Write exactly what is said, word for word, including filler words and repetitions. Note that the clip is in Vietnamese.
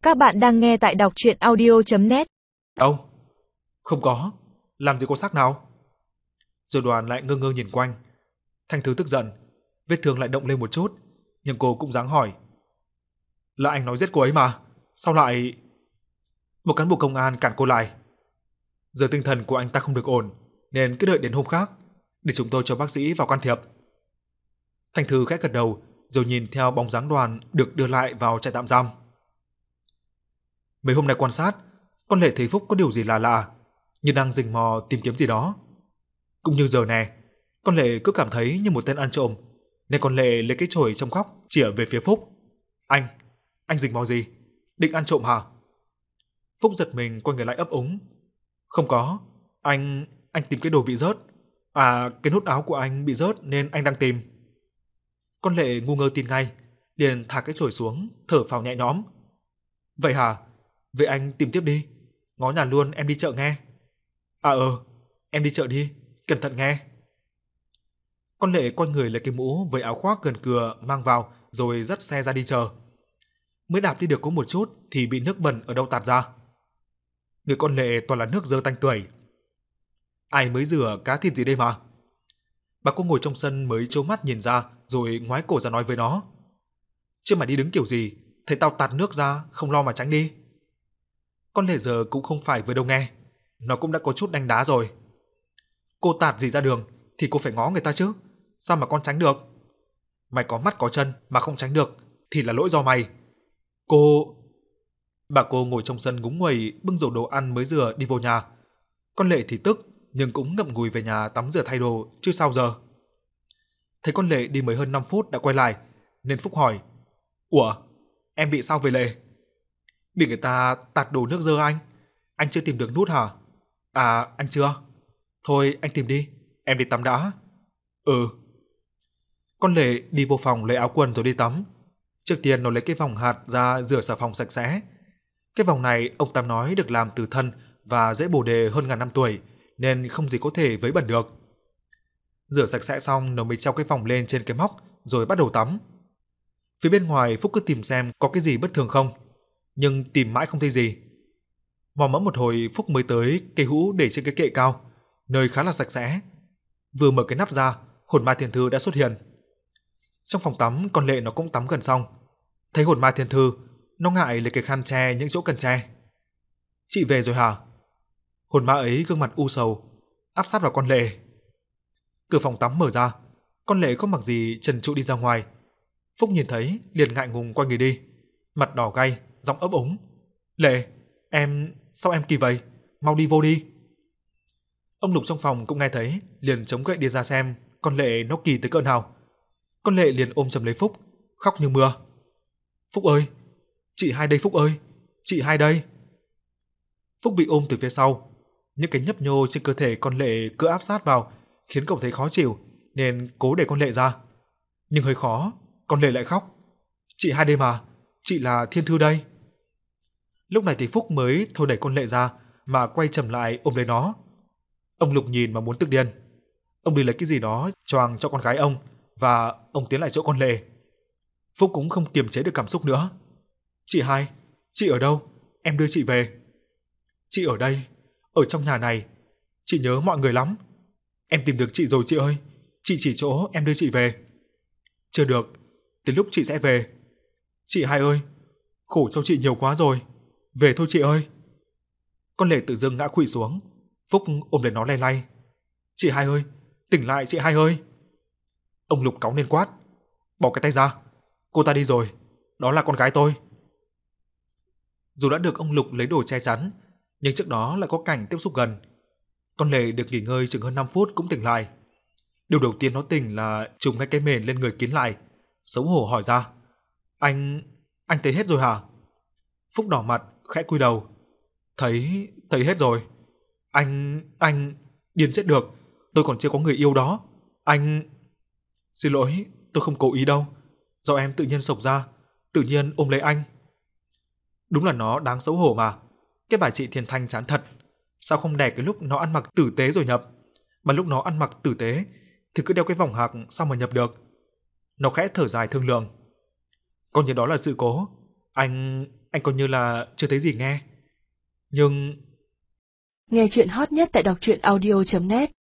Các bạn đang nghe tại đọc truyện audio chấm net. Đâu? Không có. Làm gì có xác nào? Rồi Đoàn lại ngơ ngơ nhìn quanh. Thanh Thứ tức giận, vết thương lại động lên một chút, nhưng cô cũng dáng hỏi. Là anh nói giết cô ấy mà, sao lại... Một cán bộ công an cản cô lại. Giờ tinh thần của anh ta không được ổn, nên cứ đợi đến hôm khác, để chúng tôi cho bác sĩ vào can thiệp. Thanh Thứ khẽ gật đầu, rồi nhìn theo bóng dáng Đoàn được đưa lại vào trại tạm giam. Mấy hôm nay quan sát, con Lệ thấy Phúc có điều gì lạ lạ, như đang rình mò tìm kiếm gì đó. Cũng như giờ này, con Lệ cứ cảm thấy như một tên ăn trộm, nên con Lệ lấy cái chổi trong góc chĩa về phía Phúc. Anh, anh rình mò gì? Định ăn trộm hả? Phúc giật mình quay người lại ấp úng. Không có, anh, anh tìm cái đồ bị rớt. À, cái nút áo của anh bị rớt nên anh đang tìm. Con Lệ ngu ngơ tin ngay, liền thả cái chổi xuống, thở phào nhẹ nhõm. Vậy hả? Vậy anh tìm tiếp đi, ngó nhà luôn em đi chợ nghe. À ờ, em đi chợ đi, cẩn thận nghe. Con Lệ quay người lấy cái mũ với áo khoác gần cừa mang vào rồi dắt xe ra đi chờ. Mới đạp đi được có một chút thì bị nước bẩn ở đâu tạt ra. Người con Lệ toàn là nước dơ tanh tưởi. Ai mới rửa cá thịt gì đây mà? Bà cô ngồi trong sân mới trố mắt nhìn ra rồi ngoái cổ ra nói với nó. Chứ mày đi đứng kiểu gì, thấy tao tạt nước ra không lo mà tránh đi. Con Lệ giờ cũng không phải vừa đâu nghe, nó cũng đã có chút đánh đá rồi. Cô tạt gì ra đường thì cô phải ngó người ta chứ, sao mà con tránh được? Mày có mắt có chân mà không tránh được thì là lỗi do mày. Cô... Bà cô ngồi trong sân ngúng nguẩy bưng rổ đồ ăn mới rửa đi vô nhà. Con Lệ thì tức nhưng cũng ngậm ngùi về nhà tắm rửa thay đồ chứ sao giờ. Thấy con Lệ đi mới hơn năm phút đã quay lại nên Phúc hỏi. Ủa, em bị sao về Lệ? Bị người ta tạt đổ nước dơ anh. Anh chưa tìm được nút hả? À, anh chưa? Thôi anh tìm đi, em đi tắm đã. Ừ. Con Lệ đi vô phòng lấy áo quần rồi đi tắm. Trước tiên nó lấy cái vòng hạt ra rửa xà phòng sạch sẽ. Cái vòng này ông Tám nói được làm từ thân và dễ bồ đề hơn ngàn năm tuổi, nên không gì có thể vấy bẩn được. Rửa sạch sẽ xong nó mới treo cái vòng lên trên cái móc rồi bắt đầu tắm. Phía bên ngoài Phúc cứ tìm xem có cái gì bất thường không, nhưng tìm mãi không thấy gì. Mò mẫm một hồi Phúc mới tới cây hũ để trên cái kệ cao, nơi khá là sạch sẽ. Vừa mở cái nắp ra, hồn ma thiên thư đã xuất hiện. Trong phòng tắm con Lệ nó cũng tắm gần xong. Thấy hồn ma thiên thư, nó ngại lấy cái khăn che những chỗ cần che. Chị về rồi hả? Hồn ma ấy gương mặt u sầu, áp sát vào con Lệ. Cửa phòng tắm mở ra, con Lệ không mặc gì trần trụi đi ra ngoài. Phúc nhìn thấy liền ngại ngùng quay người đi, mặt đỏ gay, giọng ấp úng. Lệ, em, sao em kỳ vậy? Mau đi vô đi. Ông Lục trong phòng cũng nghe thấy, liền chống gậy đi ra xem con Lệ nó kỳ tới cỡ nào. Con Lệ liền ôm chầm lấy Phúc, khóc như mưa. Phúc ơi, chị hai đây Phúc ơi, chị hai đây. Phúc bị ôm từ phía sau, những cái nhấp nhô trên cơ thể con Lệ cứ áp sát vào, khiến cậu thấy khó chịu, nên cố để con Lệ ra. Nhưng hơi khó, con Lệ lại khóc. Chị hai đây mà, chị là Thiên Thư đây. Lúc này thì Phúc mới thôi đẩy con Lệ ra mà quay chầm lại ôm lấy nó. Ông Lục nhìn mà muốn tức điên. Ông đi lấy cái gì đó choàng cho con gái ông và ông tiến lại chỗ con Lệ. Phúc cũng không kiềm chế được cảm xúc nữa. Chị hai, chị ở đâu? Em đưa chị về. Chị ở đây, ở trong nhà này. Chị nhớ mọi người lắm. Em tìm được chị rồi chị ơi. Chị chỉ chỗ em đưa chị về. Chưa được, đến lúc chị sẽ về. Chị hai ơi, khổ cho chị nhiều quá rồi. Về thôi chị ơi. Con Lệ tự dưng ngã khuỵu xuống. Phúc ôm lấy nó lay lay. Chị hai ơi, tỉnh lại chị hai ơi. Ông Lục cáu lên quát. Bỏ cái tay ra, cô ta đi rồi, đó là con gái tôi. Dù đã được ông Lục lấy đồ che chắn, nhưng trước đó lại có cảnh tiếp xúc gần. Con Lệ được nghỉ ngơi chừng hơn năm phút cũng tỉnh lại. Điều đầu tiên nó tỉnh là trùm ngay cái mền lên người kín lại, xấu hổ hỏi ra. Anh... anh thấy hết rồi hả? Phúc đỏ mặt, khẽ cúi đầu. Thấy... thấy hết rồi. Anh... anh... điên chết được, tôi còn chưa có người yêu đó. Anh... Xin lỗi, tôi không cố ý đâu. Do em tự nhiên sộc ra, tự nhiên ôm lấy anh. Đúng là nó đáng xấu hổ mà. Cái bà chị Thiên Thanh chán thật. Sao không đẻ cái lúc nó ăn mặc tử tế rồi nhập, mà lúc nó ăn mặc tử tế thì cứ đeo cái vòng hạc sao mà nhập được. Nó khẽ thở dài thương lượng. Coi như đó là sự cố. Anh... anh coi như là chưa thấy gì nghe. Nhưng Nghe chuyện hot nhất tại đọc truyện audio chấm net